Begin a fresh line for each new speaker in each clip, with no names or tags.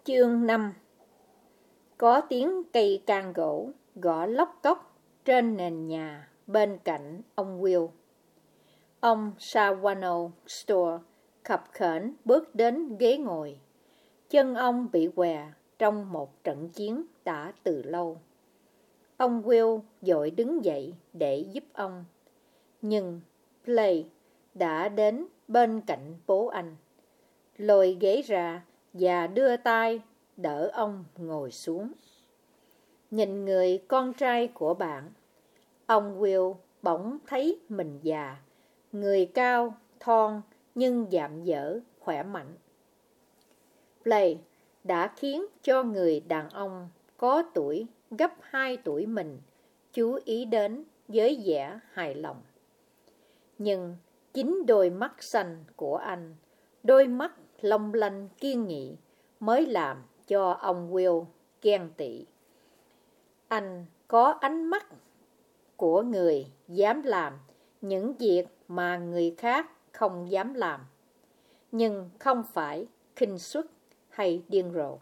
Chương 5. Có tiếng cây can gỗ gõ lóc cóc trên nền nhà bên cạnh ông Will. Ông Shawano Store khập khểnh bước đến ghế ngồi. Chân ông bị què trong một trận chiến đã từ lâu. Ông Will vội đứng dậy để giúp ông. Nhưng Play đã đến bên cạnh bố anh, lôi ghế ra và đưa tay đỡ ông ngồi xuống. Nhìn người con trai của bạn, ông Will bỗng thấy mình già, người cao, thon nhưng dạm dở, khỏe mạnh. Play đã khiến cho người đàn ông có tuổi gấp 2 tuổi mình chú ý đến với vẻ hài lòng. Nhưng chính đôi mắt xanh của anh, đôi mắt long lanh kiên nghị mới làm cho ông Will ghen tị. Anh có ánh mắt của người dám làm những việc mà người khác không dám làm, nhưng không phải khinh suất hay điên rồ.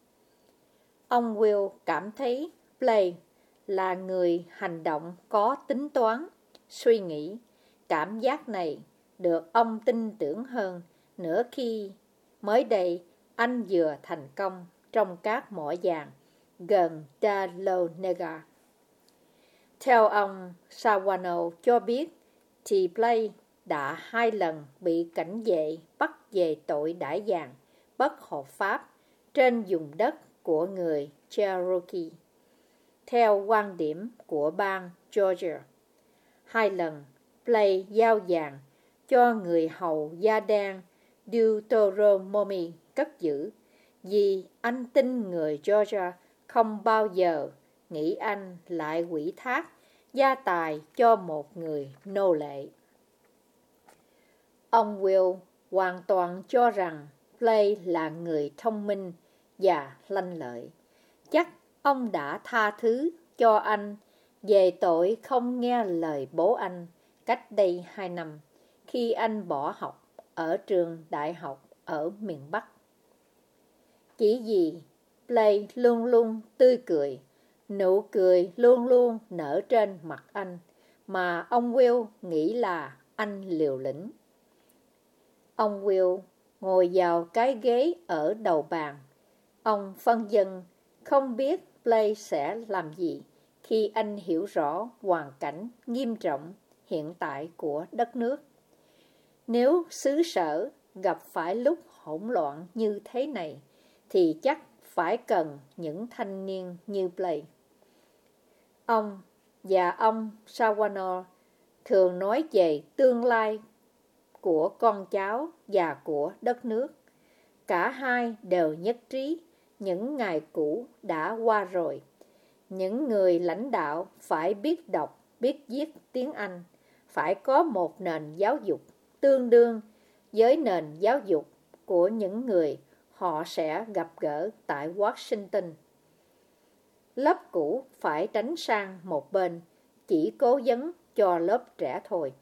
Ông Will cảm thấy Play là người hành động có tính toán, suy nghĩ. Cảm giác này được ông tin tưởng hơn nữa khi mới đây anh vừa thành công trong các mỏ vàng gần Dahlonega. Theo ông Shawano cho biết, thì Play đã 2 lần bị cảnh vệ bắt về tội đãi vàng bất hợp pháp trên vùng đất của người Cherokee. Theo quan điểm của bang Georgia, 2 lần Play giao vàng cho người hầu da đen Deuteronomy cất giữ, vì anh tin người Georgia không bao giờ nghĩ anh lại ủy thác gia tài cho một người nô lệ. Ông Will hoàn toàn cho rằng Play là người thông minh và lanh lợi. Chắc ông đã tha thứ cho anh về tội không nghe lời bố anh cách đây 2 năm, khi anh bỏ học ở trường đại học ở miền Bắc. Chỉ vì Play luôn luôn tươi cười, nụ cười luôn luôn nở trên mặt anh, mà ông Will nghĩ là anh liều lĩnh. Ông Will ngồi vào cái ghế ở đầu bàn. Ông phân vân không biết Play sẽ làm gì khi anh hiểu rõ hoàn cảnh nghiêm trọng hiện tại của đất nước. Nếu xứ sở gặp phải lúc hỗn loạn như thế này, thì chắc phải cần những thanh niên như Play. Ông và ông Shawano thường nói về tương lai của con cháu và của đất nước. Cả hai đều nhất trí những ngày cũ đã qua rồi. Những người lãnh đạo phải biết đọc, biết viết tiếng Anh, phải có một nền giáo dục tương đương với nền giáo dục của những người họ sẽ gặp gỡ tại Washington. Lớp cũ phải tránh sang một bên, chỉ cố vấn cho lớp trẻ thôi.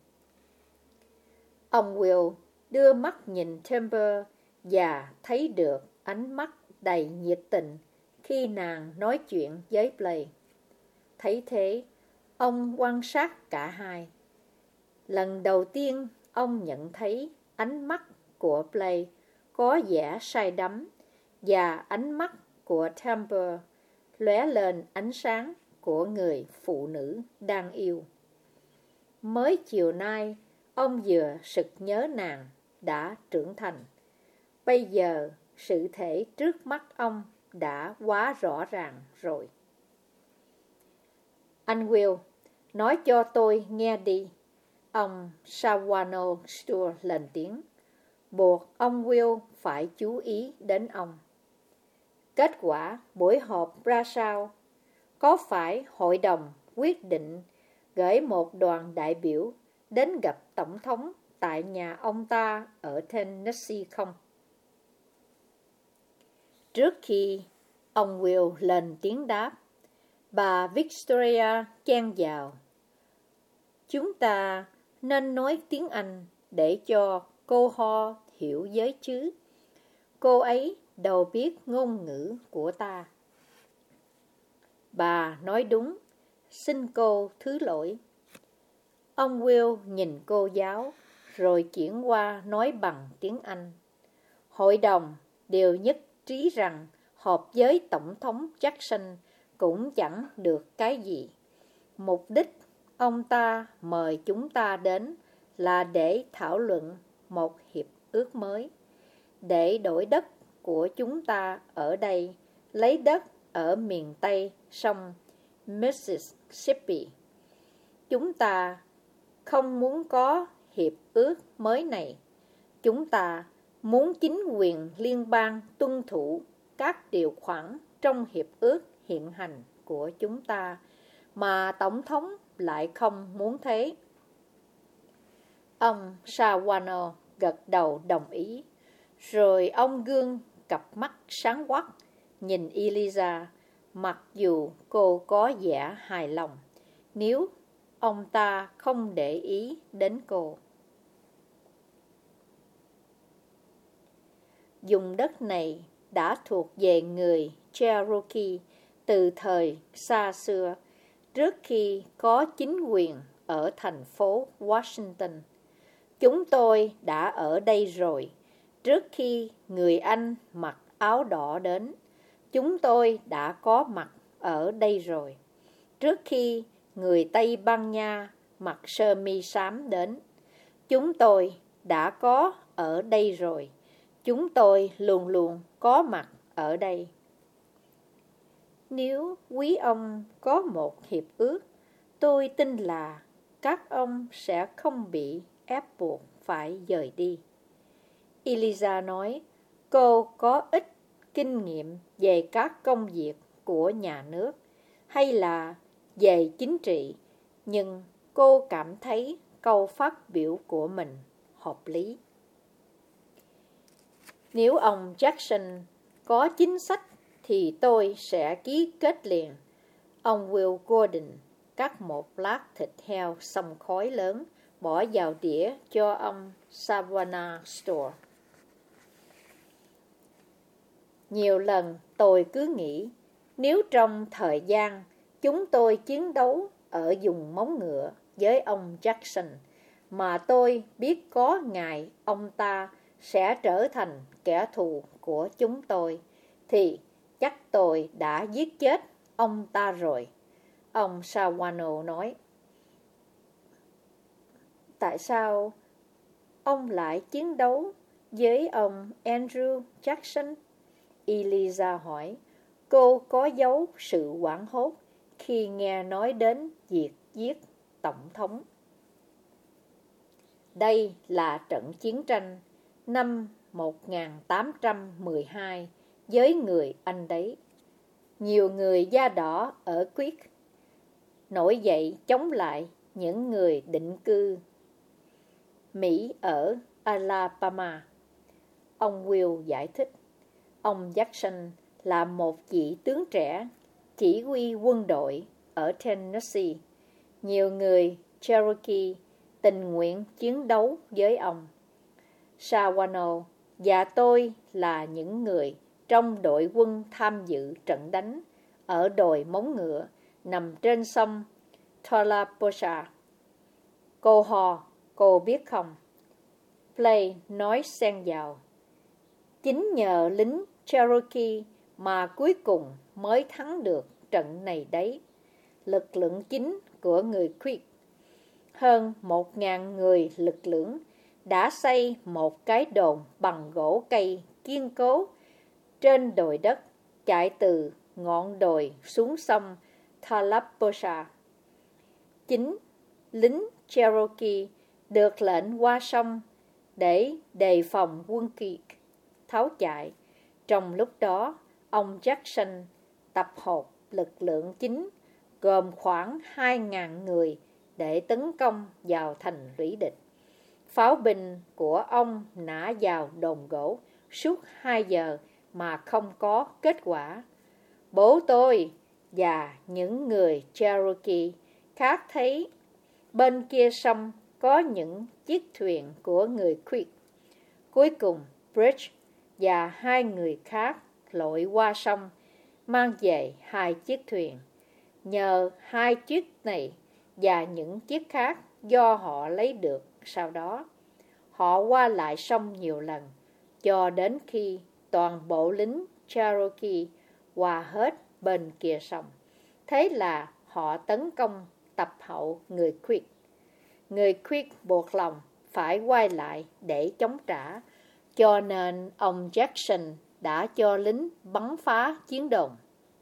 Ông Will đưa mắt nhìn Temper và thấy được ánh mắt đầy nhiệt tình khi nàng nói chuyện với Play. Thấy thế, ông quan sát cả hai. Lần đầu tiên, ông nhận thấy ánh mắt của Play có vẻ say đắm, và ánh mắt của Temper lóe lên ánh sáng của người phụ nữ đang yêu. Mới chiều nay, ông vừa sực nhớ nàng đã trưởng thành. Bây giờ, sự thể trước mắt ông đã quá rõ ràng rồi. Anh Will, nói cho tôi nghe đi. Ông Shawano Store lên tiếng, buộc ông Will phải chú ý đến ông. Kết quả buổi họp ra sao? Có phải hội đồng quyết định gửi một đoàn đại biểu đến gặp Tổng thống tại nhà ông ta ở Tennessee không? Trước khi ông Will lên tiếng đáp, bà Victoria chen vào. Chúng ta nên nói tiếng Anh để cho cô Ho hiểu giới chứ. Cô ấy đâu biết ngôn ngữ của ta. Bà nói đúng, xin cô thứ lỗi. Ông Will nhìn cô giáo, rồi chuyển qua nói bằng tiếng Anh. Hội đồng đều nhất trí rằng họp với Tổng thống Jackson cũng chẳng được cái gì. Mục đích ông ta mời chúng ta đến là để thảo luận một hiệp ước mới, để đổi đất của chúng ta ở đây lấy đất ở miền Tây sông Mississippi. Chúng ta không muốn có hiệp ước mới này. Chúng ta muốn chính quyền liên bang tuân thủ các điều khoản trong hiệp ước hiện hành của chúng ta, mà Tổng thống lại không muốn thế. Ông Sawano gật đầu đồng ý, rồi ông gương cặp mắt sáng quắc nhìn Eliza, mặc dù cô có vẻ hài lòng nếu ông ta không để ý đến cô. Vùng đất này đã thuộc về người Cherokee từ thời xa xưa, trước khi có chính quyền ở thành phố Washington. Chúng tôi đã ở đây rồi, trước khi người Anh mặc áo đỏ đến. Chúng tôi đã có mặt ở đây rồi, trước khi người Tây Ban Nha mặc sơ mi xám đến. Chúng tôi đã có ở đây rồi. Chúng tôi luôn luôn có mặt ở đây. Nếu quý ông có một hiệp ước, tôi tin là các ông sẽ không bị ép buộc phải dời đi. Eliza nói, cô có ít kinh nghiệm về các công việc của nhà nước hay là về chính trị, nhưng cô cảm thấy câu phát biểu của mình hợp lý. Nếu ông Jackson có chính sách thì tôi sẽ ký kết liền. Ông Will Gordon cắt một lát thịt heo xông khói lớn, bỏ vào đĩa cho ông Savannah Store. Nhiều lần tôi cứ nghĩ, nếu trong thời gian chúng tôi chiến đấu ở vùng móng ngựa với ông Jackson, mà tôi biết có ngày ông ta sẽ trở thành kẻ thù của chúng tôi, thì chắc tôi đã giết chết ông ta rồi. Ông Sawano nói. Tại sao ông lại chiến đấu với ông Andrew Jackson? Eliza hỏi. Cô có giấu sự hoảng hốt khi nghe nói đến việc giết tổng thống. Đây là trận chiến tranh năm 1812 với người Anh đấy. Nhiều người da đỏ ở Creek nổi dậy chống lại những người định cư Mỹ ở Alabama. Ông Will giải thích, ông Jackson là một vị tướng trẻ chỉ huy quân đội ở Tennessee. Nhiều người Cherokee tình nguyện chiến đấu với ông. Sawano và tôi là những người trong đội quân tham dự trận đánh ở đồi móng ngựa nằm trên sông Tallapoosa. Cô hò, cô biết không? Play nói xen vào. Chính nhờ lính Cherokee mà cuối cùng mới thắng được trận này đấy. Lực lượng chính của người Creek, hơn 1.000 người lực lượng, đã xây một cái đồn bằng gỗ cây kiên cố trên đồi đất chạy từ ngọn đồi xuống sông Tallapoosa. Chính lính Cherokee được lệnh qua sông để đề phòng quân Creek tháo chạy. Trong lúc đó, ông Jackson tập hợp lực lượng chính gồm khoảng 2.000 người để tấn công vào thành lũy địch. Pháo binh của ông nã vào đồn gỗ suốt 2 giờ mà không có kết quả. Bố tôi và những người Cherokee khác thấy bên kia sông có những chiếc thuyền của người Creek. Cuối cùng, Bridge và 2 người khác lội qua sông, mang về 2 chiếc thuyền. Nhờ 2 chiếc này và những chiếc khác do họ lấy được sau đó, họ qua lại sông nhiều lần, cho đến khi toàn bộ lính Cherokee qua hết bên kia sông. Thế là họ tấn công tập hậu người Creek. Người Creek buộc lòng phải quay lại để chống trả, cho nên ông Jackson đã cho lính bắn phá chiến đồn.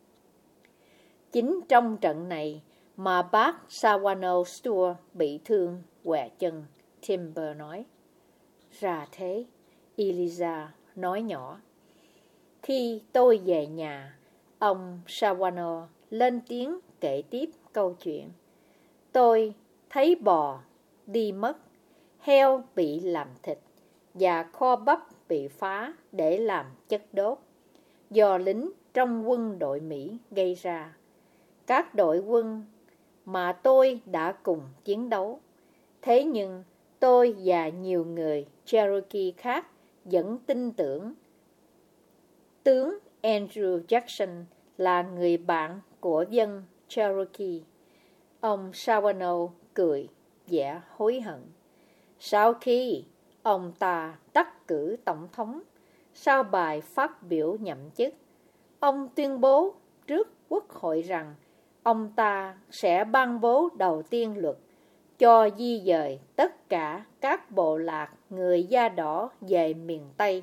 Chính trong trận này mà bác Sawano Stewart bị thương què chân, Timber nói. Ra thế, Eliza nói nhỏ. Khi tôi về nhà, ông Sawano lên tiếng kể tiếp câu chuyện. Tôi thấy bò đi mất, heo bị làm thịt và kho bắp bị phá để làm chất đốt, do lính trong quân đội Mỹ gây ra. Các đội quân mà tôi đã cùng chiến đấu. Thế nhưng tôi và nhiều người Cherokee khác vẫn tin tưởng tướng Andrew Jackson là người bạn của dân Cherokee. Ông Sawano cười vẻ hối hận. Sau khi ông ta đắc cử tổng thống, sau bài phát biểu nhậm chức, ông tuyên bố trước quốc hội rằng ông ta sẽ ban bố đầu tiên luật cho di dời tất cả các bộ lạc người da đỏ về miền Tây.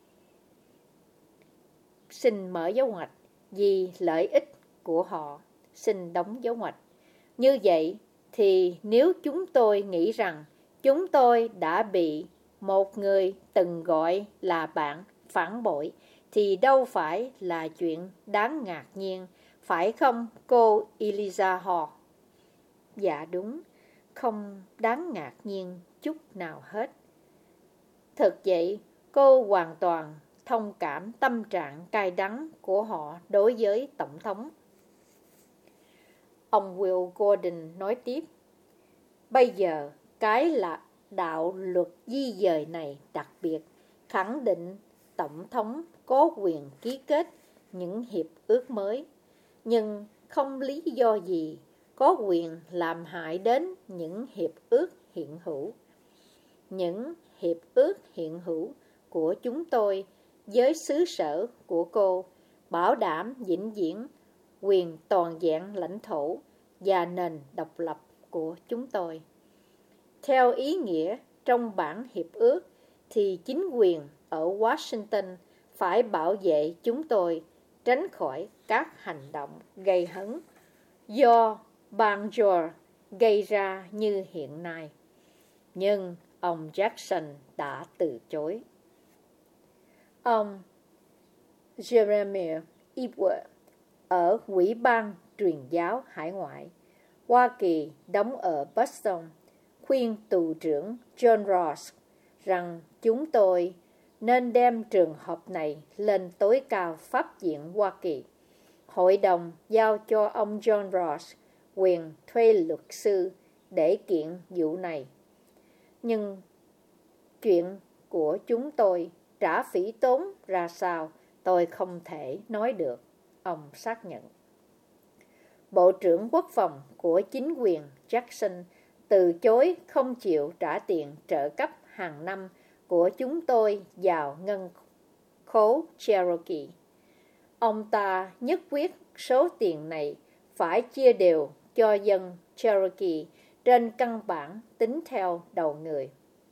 Xin mở dấu ngoặc, vì lợi ích của họ, xin đóng dấu ngoặc. Như vậy thì nếu chúng tôi nghĩ rằng chúng tôi đã bị một người từng gọi là bạn phản bội, thì đâu phải là chuyện đáng ngạc nhiên, phải không cô Eliza Hall? Dạ đúng, không đáng ngạc nhiên chút nào hết. Thực vậy, cô hoàn toàn thông cảm tâm trạng cay đắng của họ đối với Tổng thống. Ông Will Gordon nói tiếp, bây giờ cái là đạo luật di dời này đặc biệt khẳng định Tổng thống có quyền ký kết những hiệp ước mới, nhưng không lý do gì có quyền làm hại đến những hiệp ước hiện hữu. Những hiệp ước hiện hữu của chúng tôi với xứ sở của cô bảo đảm vĩnh viễn quyền toàn vẹn lãnh thổ và nền độc lập của chúng tôi. Theo ý nghĩa trong bản hiệp ước thì chính quyền ở Washington phải bảo vệ chúng tôi tránh khỏi các hành động gây hấn do bang Georgia gây ra như hiện nay. Nhưng ông Jackson đã từ chối. Ông Jeremiah Epworth ở Ủy ban Truyền giáo Hải ngoại Hoa Kỳ đóng ở Boston khuyên tù trưởng John Ross rằng chúng tôi nên đem trường hợp này lên tối cao pháp viện Hoa Kỳ. Hội đồng giao cho ông John Ross quyền thuê luật sư để kiện vụ này. Nhưng chuyện của chúng tôi trả phí tốn ra sao tôi không thể nói được, ông xác nhận. Bộ trưởng Quốc phòng của chính quyền Jackson từ chối không chịu trả tiền trợ cấp hàng năm của chúng tôi vào ngân khố Cherokee. Ông ta nhất quyết số tiền này phải chia đều cho dân Cherokee trên căn bản tính theo đầu người.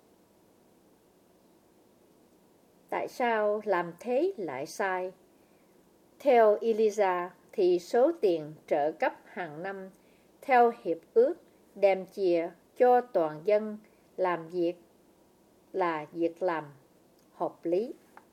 Tại sao làm thế lại sai? Theo Eliza thì số tiền trợ cấp hàng năm theo hiệp ước đem chia cho toàn dân làm việc là việc làm hợp lý.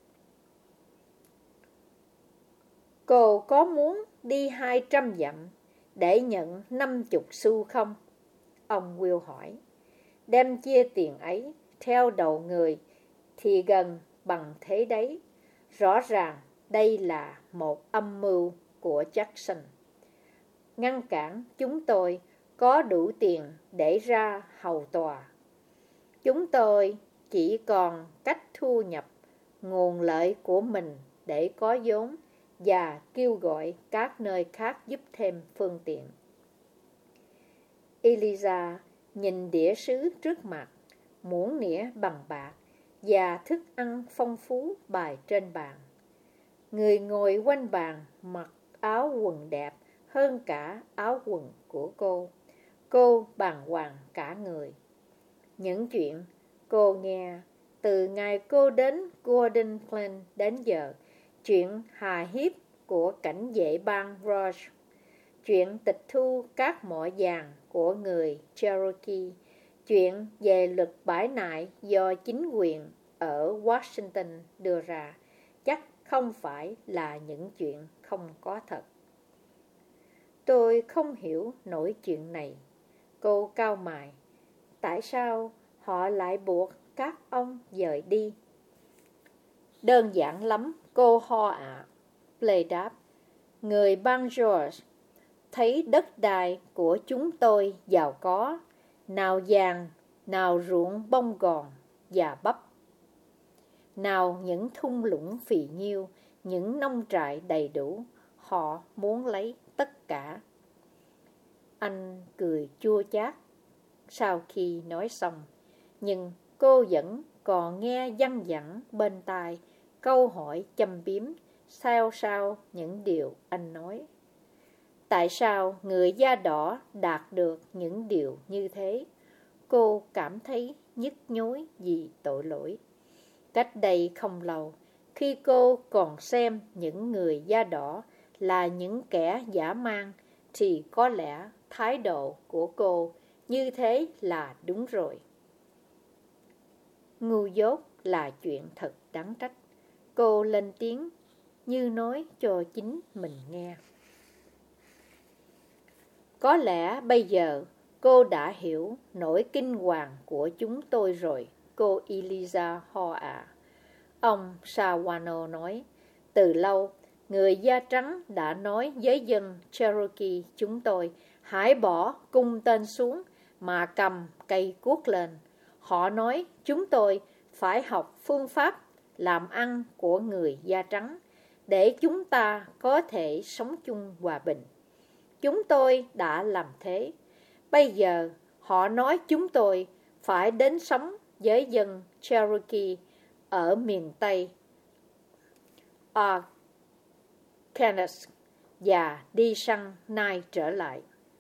Cô có muốn đi 200 dặm để nhận 50 xu không? Ông Will hỏi. Đem chia tiền ấy theo đầu người thì gần bằng thế đấy. Rõ ràng đây là một âm mưu của Jackson. Ngăn cản chúng tôi có đủ tiền để ra hầu tòa. Chúng tôi chỉ còn cách thu nhập nguồn lợi của mình để có vốn và kêu gọi các nơi khác giúp thêm phương tiện. Eliza nhìn đĩa sứ trước mặt, muỗng nĩa bằng bạc và thức ăn phong phú bày trên bàn. Người ngồi quanh bàn mặc áo quần đẹp hơn cả áo quần của cô. Cô bàng hoàng cả người. Những chuyện cô nghe từ ngày cô đến Gordon Glen đến giờ, chuyện hài hiếp của cảnh vệ bang Rouge, chuyện tịch thu các mỏ vàng của người Cherokee, chuyện về luật bãi nại do chính quyền ở Washington đưa ra, chắc không phải là những chuyện không có thật. Tôi không hiểu nổi chuyện này. Cô cau mày. Tại sao họ lại buộc các ông dời đi? Đơn giản lắm, cô ho ạ. Blair đáp. Người bang George thấy đất đai của chúng tôi giàu có, nào vàng, nào ruộng bông gòn và bắp, nào những thung lũng phì nhiêu, những nông trại đầy đủ. Họ muốn lấy tất cả. Anh cười chua chát sau khi nói xong, nhưng cô vẫn còn nghe văng vẳng bên tai câu hỏi châm biếm sao những điều anh nói. Tại sao người da đỏ đạt được những điều như thế? Cô cảm thấy nhức nhối vì tội lỗi. Cách đây không lâu, khi cô còn xem những người da đỏ là những kẻ dã man, thì có lẽ thái độ của cô như thế là đúng rồi. Ngu dốt là chuyện thật đáng trách. Cô lên tiếng như nói cho chính mình nghe. Có lẽ bây giờ cô đã hiểu nỗi kinh hoàng của chúng tôi rồi, cô Eliza ho ạ. Ông Sawano nói, từ lâu, người da trắng đã nói với dân Cherokee chúng tôi, hãy bỏ cung tên xuống mà cầm cây cuốc lên. Họ nói chúng tôi phải học phương pháp làm ăn của người da trắng để chúng ta có thể sống chung hòa bình. Chúng tôi đã làm thế. Bây giờ họ nói chúng tôi phải đến sống với dân Cherokee ở miền Tây Arkansas và đi săn nai trở lại.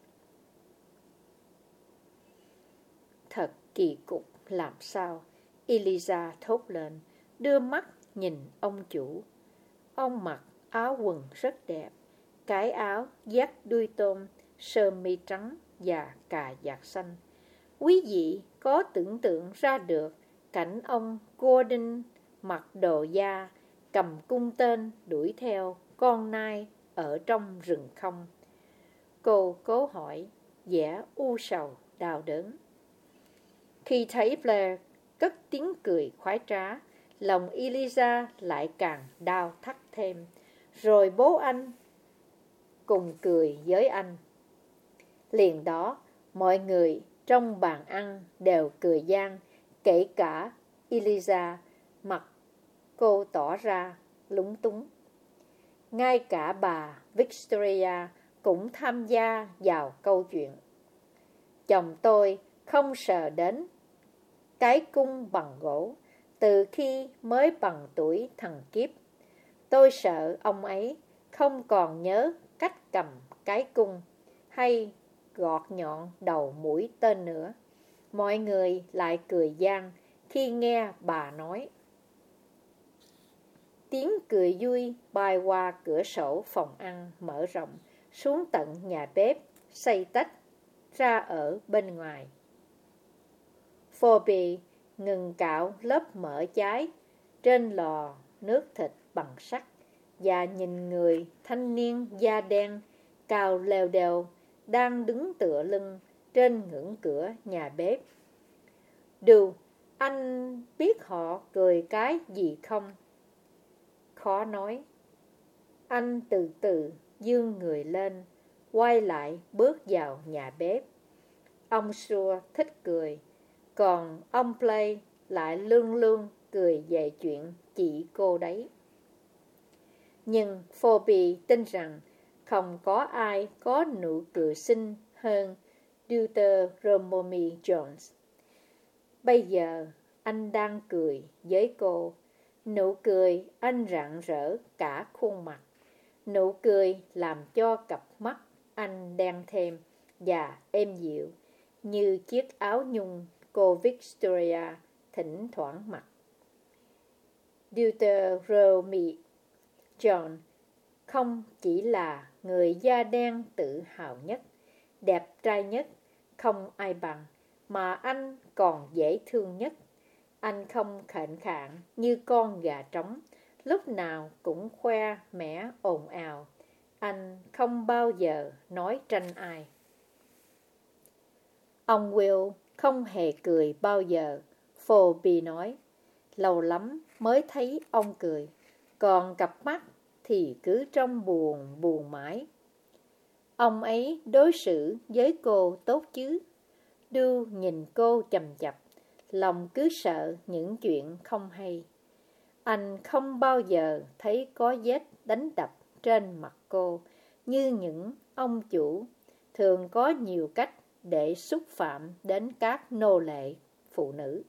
Thật kỳ cục làm sao, Eliza thốt lên, đưa mắt nhìn ông chủ. Ông mặc áo quần rất đẹp, cái áo dắt đuôi tôm, sơ mi trắng và cà vạt xanh. Quý vị có tưởng tượng ra được cảnh ông Gordon mặc đồ da, cầm cung tên đuổi theo con nai ở trong rừng không? Cô cố hỏi, vẻ u sầu, đau đớn. Khi thấy Blair cất tiếng cười khoái trá, lòng Eliza lại càng đau thắt thêm. Rồi bố anh cùng cười với anh. Liền đó, mọi người trong bàn ăn đều cười gian, kể cả Eliza, mặt cô tỏ ra lúng túng. Ngay cả bà Victoria cũng tham gia vào câu chuyện. Chồng tôi không sờ đến cái cung bằng gỗ từ khi mới bằng tuổi thằng Kiếp. Tôi sợ ông ấy không còn nhớ cách cầm cái cung hay gọt nhọn đầu mũi tên nữa. Mọi người lại cười gian khi nghe bà nói. Tiếng cười vui bay qua cửa sổ phòng ăn mở rộng xuống tận nhà bếp xây tách ra ở bên ngoài. Phoebe ngừng cạo lớp mỡ cháy trên lò nước thịt bằng sắt và nhìn người thanh niên da đen cao leo đeo đang đứng tựa lưng trên ngưỡng cửa nhà bếp. Điều anh biết họ cười cái gì không? Khó nói. Anh từ từ dương người lên, quay lại bước vào nhà bếp. Ông Sua thích cười, còn ông Play lại lương lương cười về chuyện chị cô đấy. Nhưng Phoebe tin rằng không có ai có nụ cười xinh hơn Deuteronomy Jones. Bây giờ anh đang cười với cô. Nụ cười anh rạng rỡ cả khuôn mặt. Nụ cười làm cho cặp mắt anh đen thêm và êm dịu, như chiếc áo nhung cô Victoria thỉnh thoảng mặc. Deuteronomy John không chỉ là người da đen tự hào nhất, đẹp trai nhất, không ai bằng, mà anh còn dễ thương nhất. Anh không khệnh khạng như con gà trống, lúc nào cũng khoe mẽ ồn ào. Anh không bao giờ nói tranh ai. Ông Will không hề cười bao giờ, Phoebe nói. Lâu lắm mới thấy ông cười, còn cặp mắt thì cứ trông buồn mãi. Ông ấy đối xử với cô tốt chứ? Đu nhìn cô chằm chằm, lòng cứ sợ những chuyện không hay. Anh không bao giờ thấy có vết đánh đập trên mặt cô, như những ông chủ thường có nhiều cách để xúc phạm đến các nô lệ phụ nữ.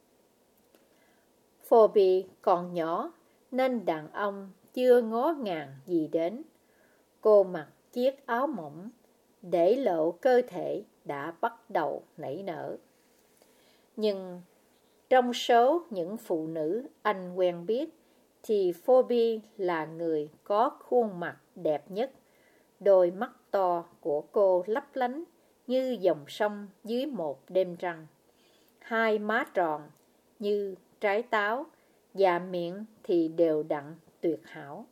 Phoebe còn nhỏ nên đàn ông chưa ngó ngàng gì đến. Cô mặc chiếc áo mỏng, để lộ cơ thể đã bắt đầu nảy nở. Nhưng trong số những phụ nữ anh quen biết, thì Phoebe là người có khuôn mặt đẹp nhất. Đôi mắt to của cô lấp lánh như dòng sông dưới một đêm trăng. Hai má tròn như trái táo và miệng thì đều đặn tuyệt hảo.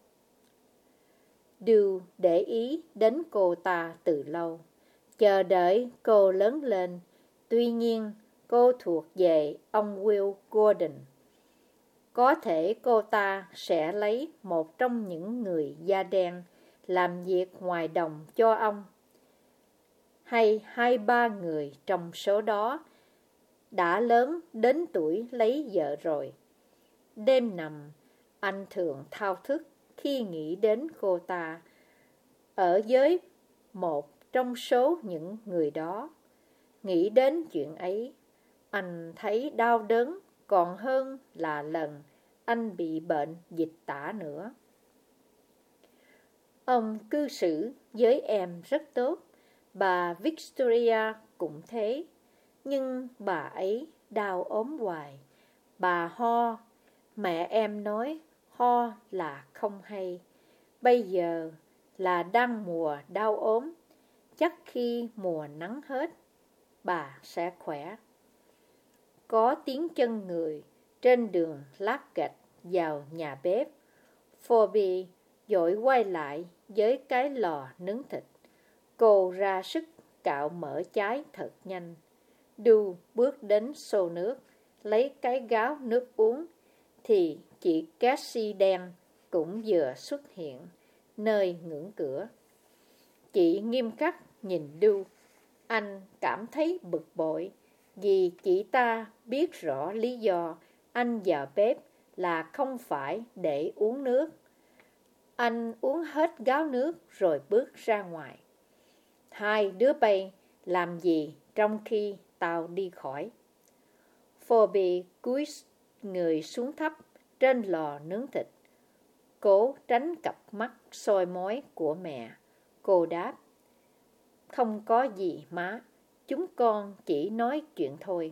Đều để ý đến cô ta từ lâu, chờ đợi cô lớn lên. Tuy nhiên, cô thuộc về ông Will Gordon. Có thể cô ta sẽ lấy một trong những người da đen làm việc ngoài đồng cho ông, hay 2-3 người trong số đó đã lớn đến tuổi lấy vợ rồi. Đêm nằm, anh thường thao thức khi nghĩ đến cô ta ở với một trong số những người đó. Nghĩ đến chuyện ấy, anh thấy đau đớn còn hơn là lần anh bị bệnh dịch tả nữa. Ông cư xử với em rất tốt, bà Victoria cũng thế, nhưng bà ấy đau ốm hoài. Bà ho, mẹ em nói ho là không hay. Bây giờ là đang mùa đau ốm, chắc khi mùa nắng hết, bà sẽ khỏe. Có tiếng chân người trên đường lát gạch vào nhà bếp. Phoebe vội quay lại với cái lò nướng thịt. Cô ra sức cạo mỡ cháy thật nhanh. Đu bước đến xô nước, lấy cái gáo nước uống, thì chị Cassie đen cũng vừa xuất hiện nơi ngưỡng cửa. Chị nghiêm khắc nhìn Đu. Anh cảm thấy bực bội vì chị ta biết rõ lý do anh vào bếp là không phải để uống nước. Anh uống hết gáo nước rồi bước ra ngoài. Hai đứa bay làm gì trong khi tao đi khỏi? Phoebe cúi người xuống thấp trên lò nướng thịt, cố tránh cặp mắt soi mói của mẹ. Cô đáp, không có gì má, chúng con chỉ nói chuyện thôi.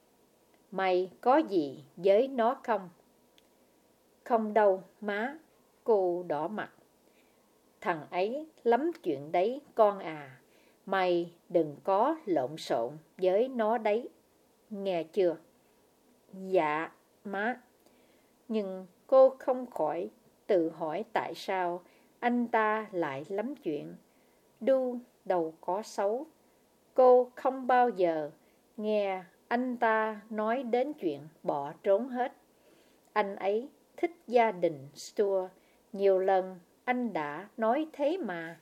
Mày có gì với nó không? Không đâu má, cô đỏ mặt. Thằng ấy lắm chuyện đấy con à, mày đừng có lộn xộn với nó đấy, nghe chưa? Dạ, má. Nhưng cô không khỏi tự hỏi tại sao anh ta lại lắm chuyện. Đu đâu có xấu. Cô không bao giờ nghe anh ta nói đến chuyện bỏ trốn hết. Anh ấy thích gia đình Stuart, nhiều lần anh đã nói thế mà.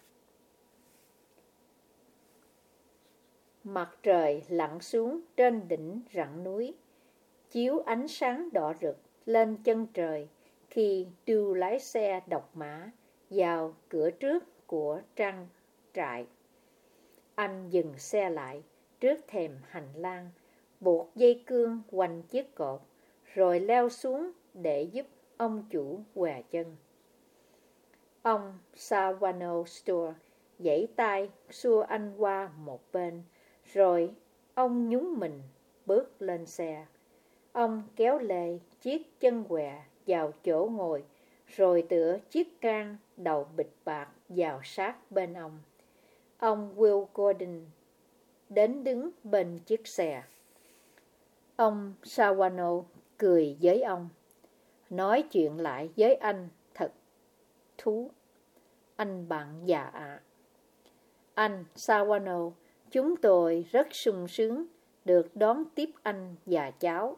Mặt trời lặn xuống trên đỉnh rặng núi, chiếu ánh sáng đỏ rực lên chân trời khi Đưu lái xe độc mã vào cửa trước của trang trại. Anh dừng xe lại trước thềm hành lang, buộc dây cương quanh chiếc cột, rồi leo xuống để giúp ông chủ què chân. Ông Savano Store giãy tay xua anh qua một bên, rồi ông nhún mình bước lên xe. Ông kéo lê chiếc chân què vào chỗ ngồi, rồi tựa chiếc can đầu bịch bạc vào sát bên ông. Ông Will Gordon đến đứng bên chiếc xe. Ông Savano cười với ông, nói chuyện lại với anh thật thú, anh bạn già ạ. Anh Savano, chúng tôi rất sung sướng được đón tiếp anh và cháu.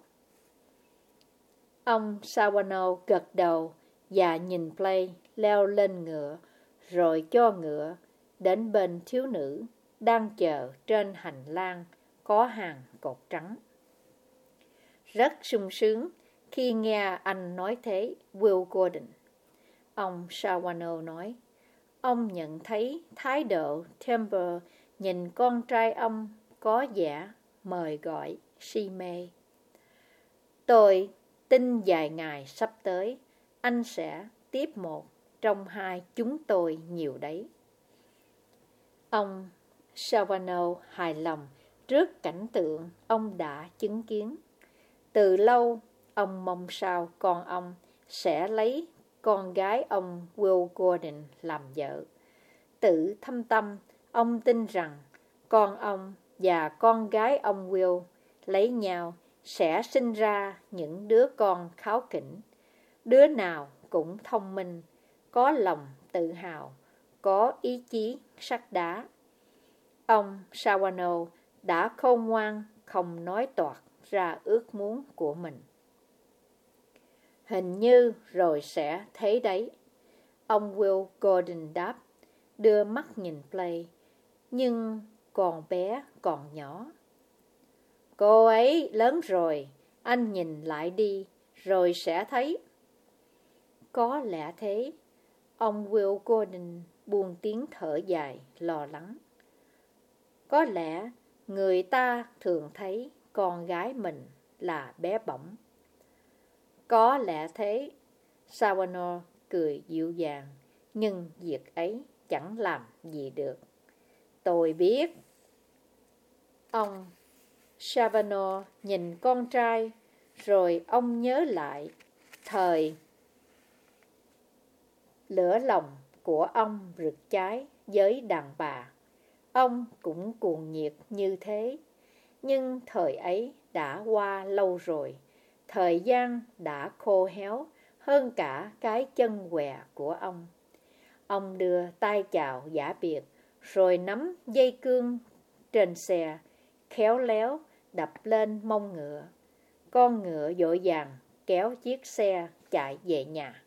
Ông Savano gật đầu và nhìn Play leo lên ngựa, rồi cho ngựa đến bên thiếu nữ đang chờ trên hành lang có hàng cột trắng. Rất sung sướng khi nghe anh nói thế, Will Gordon. Ông Savano nói. Ông nhận thấy thái độ Temple nhìn con trai ông có vẻ mời gọi, si mê. Tôi tin vài ngày sắp tới, anh sẽ tiếp một trong hai chúng tôi nhiều đấy. Ông Savano hài lòng trước cảnh tượng ông đã chứng kiến. Từ lâu, ông mong sao con ông sẽ lấy con gái ông Will Gordon làm vợ. Tự thâm tâm, ông tin rằng con ông và con gái ông Will lấy nhau sẽ sinh ra những đứa con kháu khỉnh. Đứa nào cũng thông minh, có lòng tự hào, có ý chí sắt đá. Ông Savano đã khôn ngoan không nói toạc ra ước muốn của mình. Hình như rồi sẽ thế đấy, ông Will Gordon đáp, đưa mắt nhìn Play, nhưng còn bé còn nhỏ. Cô ấy lớn rồi, anh nhìn lại đi, rồi sẽ thấy. Có lẽ thế, ông Will Gordon buông tiếng thở dài, lo lắng. Có lẽ người ta thường thấy con gái mình là bé bỏng. Có lẽ thế, Savano cười dịu dàng, nhưng việc ấy chẳng làm gì được. Tôi biết. Ông Savano nhìn con trai, rồi ông nhớ lại thời lửa lòng của ông rực cháy với đàn bà. Ông cũng cuồng nhiệt như thế, nhưng thời ấy đã qua lâu rồi. Thời gian đã khô héo hơn cả cái chân què của ông. Ông đưa tay chào giả biệt, rồi nắm dây cương trên xe, khéo léo đập lên mông ngựa. Con ngựa vội vàng kéo chiếc xe chạy về nhà.